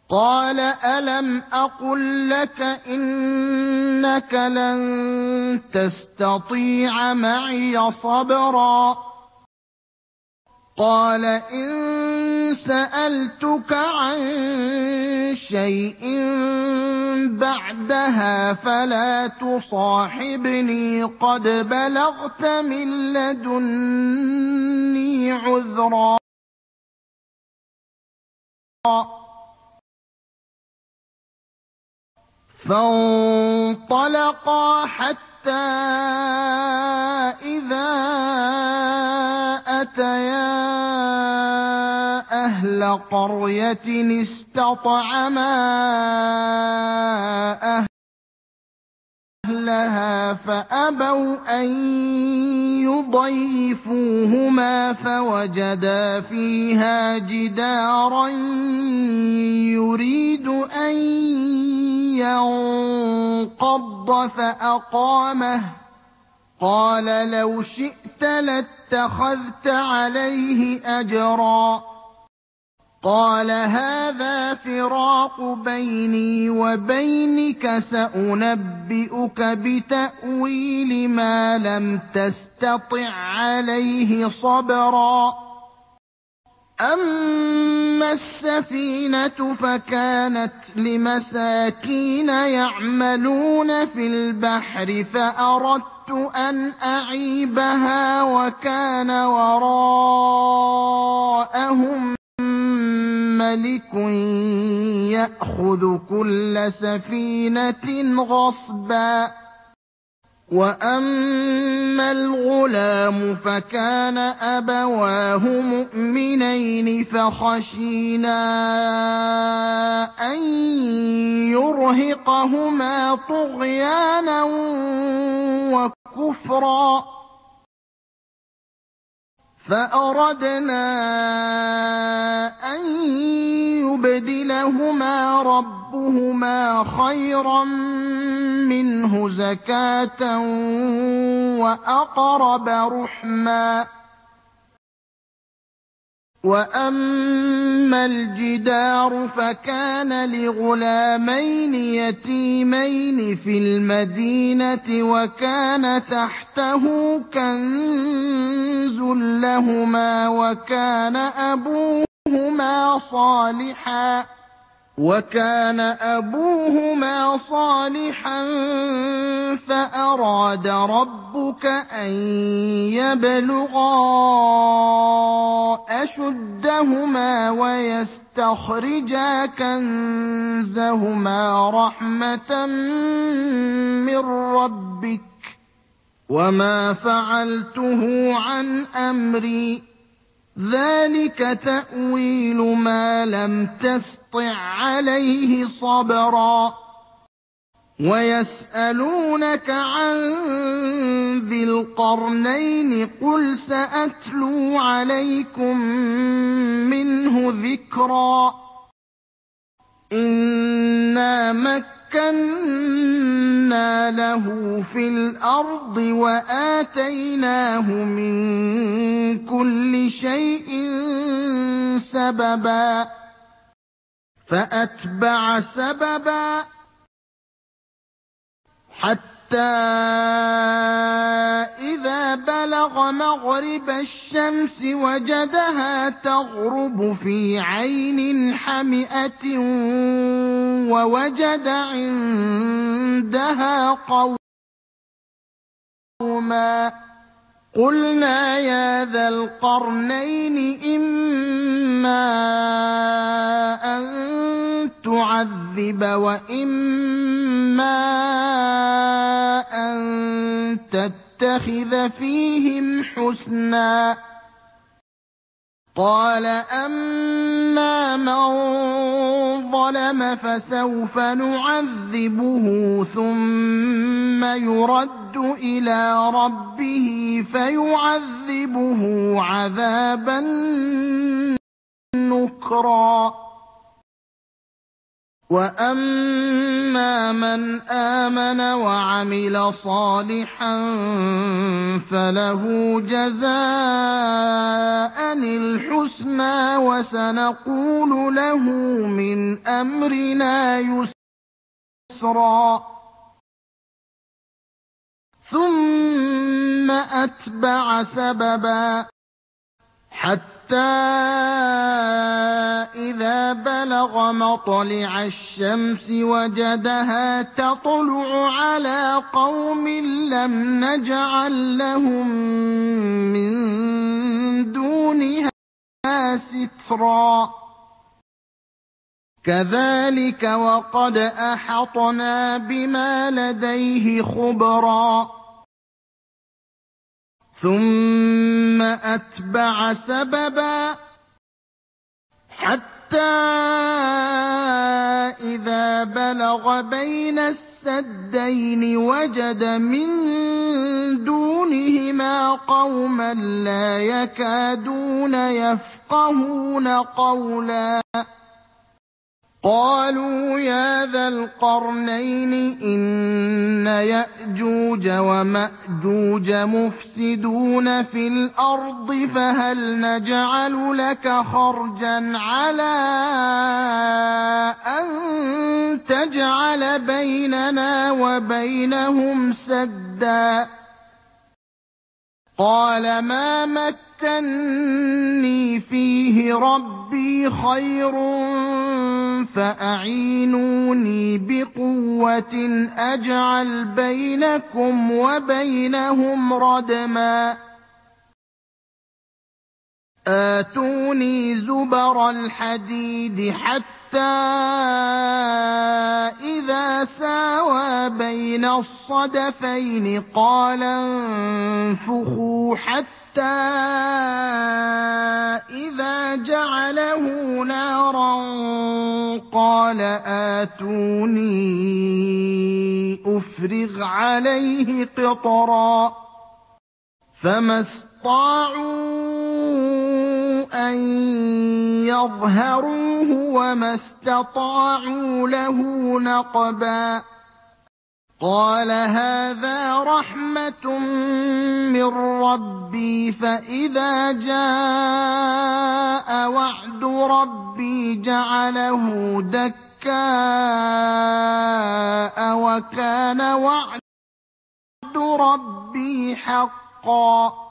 قَالَ أَلَمْ أَقُل لَّكَ إِنَّكَ لَن تَسْتَطِيعَ مَعِيَ صَبْرًا قَالَ إِن سَأَلْتُكَ عَن شَيْءٍ بَعْدَهَا فَلَا تُصَاحِبْنِي قَدْ بَلَغْتَ مِن لَّدُنِّي عُذْرًا فانطلقا حتى إذا أتيا أهل قرية استطعما أهلها فأبوا أن يضيفوهما فوجدا فيها جدارا يريد أن ينقض فأقامه قال لو شئت لاتخذت عليه أجرا قال هذا فراق بيني وبينك سأنبئك بتأويل ما لم تستطع عليه صبرا أما السفينة فكانت لمساكين يعملون في البحر فأردت أن أعيبها وكان وراءهم ملك يأخذ كل سفينة غصبا وأما الغلام فكان أبواه مؤمنين فخشينا أن يرهقهما طغيانا وكفرا فأردنا أن يبدلهما ربهما خيرا منه زكاة وأقرب رحما وأما الجدار فكان لغلامين يتيمين في المدينة وكان تحته كنز لهما وكان أبوهما صالحا فأراد ربك أن يبلغا أشدهما ويستخرجا كنزهما رحمة من ربك وما فعلته عن أمري ذلك تأويل ما لم تسطع عليه صبرا ويسألونك عن ذي القرنين قل سأتلو عليكم منه ذكرا إنا مكنا له في الأرض وآتيناه من كل شيء سببا فأتبع سببا حتى إذا بلغ مغرب الشمس وجدها تغرب في عين حمئة ووجد عندها قوما قلنا يا ذا القرنين إما أن تعذب وإما أن تتخذ فيهم حسنا قال أما من ظلم فسوف نعذبه ثم يرد إلى ربه فيعذبه عذابا نكرا وَأَمَّا مَنْ آمَنَ وَعَمِلَ صَالِحًا فَلَهُ جَزَاءً الْحُسْنَىٰ وَسَنَقُولُ لَهُ مِنْ أَمْرِنَا يُسْرًا ثُمَّ أَتْبَعَ سَبَبًا حَتَّىٰ إِذَا بَلَغَ مَطْلِعَ الشَّمْسِ وَجَدَهَا تَطْلُعُ عَلَىٰ قَوْمٍ لَّمْ نَجْعَل لَّهُم مِّن دُونِهَا سِتْرًا كَذَٰلِكَ وَقَدْ أَحَطْنَا بِمَا لَدَيْهِ خُبْرًا ثُمَّ أَتْبَعَ سَبَبًا حَتَّىٰ إِذَا بَلَغَ بَيْنَ السَّدَّيْنِ وَجَدَ مِن دُونِهِمَا قَوْمًا لَّا يَكَادُونَ يَفْقَهُونَ قَوْلًا قَالُوا يَا ذَا الْقَرْنَيْنِ إِنَّ يَأْجُوجَ وَمَأْجُوجَ مُفْسِدُونَ فِي الْأَرْضِ فَهَلْ نَجْعَلُ لَكَ خَرْجًا عَلَىٰ أَن تَجْعَلَ بَيْنَنَا وَبَيْنَهُمْ سَدًّا قَالَ مَا مَكَّنِّي فِيهِ رَبِّي خَيْرٌ فَأَعِينُونِي بِقُوَّةٍ أَجْعَلْ بَيْنَكُمْ وَبَيْنَهُمْ رَدْمًا آتُونِي زُبَرَ الْحَدِيدِ حَتَّىٰ إِذَا سَاوَىٰ بَيْنَ الصَّدَفَيْنِ قَالَ انفُخُوا حَتَّىٰ إِذَا جَعَلَهُ نَارًا قَالَ آتُونِي أُفْرِغْ عَلَيْهِ قِطْرًا فَمَا اسْطَاعُوا أَن يَظْهَرُوهُ وَمَا اسْتَطَاعُوا لَهُ نَقْبًا قَالَ هَٰذَا رَحْمَةٌ مِّن رَّبِّي فَإِذَا جَاءَ وَعْدُ رَبِّي جَعَلَهُ دَكَّاءَ وَكَانَ وَعْدُ رَبِّي حَقًّا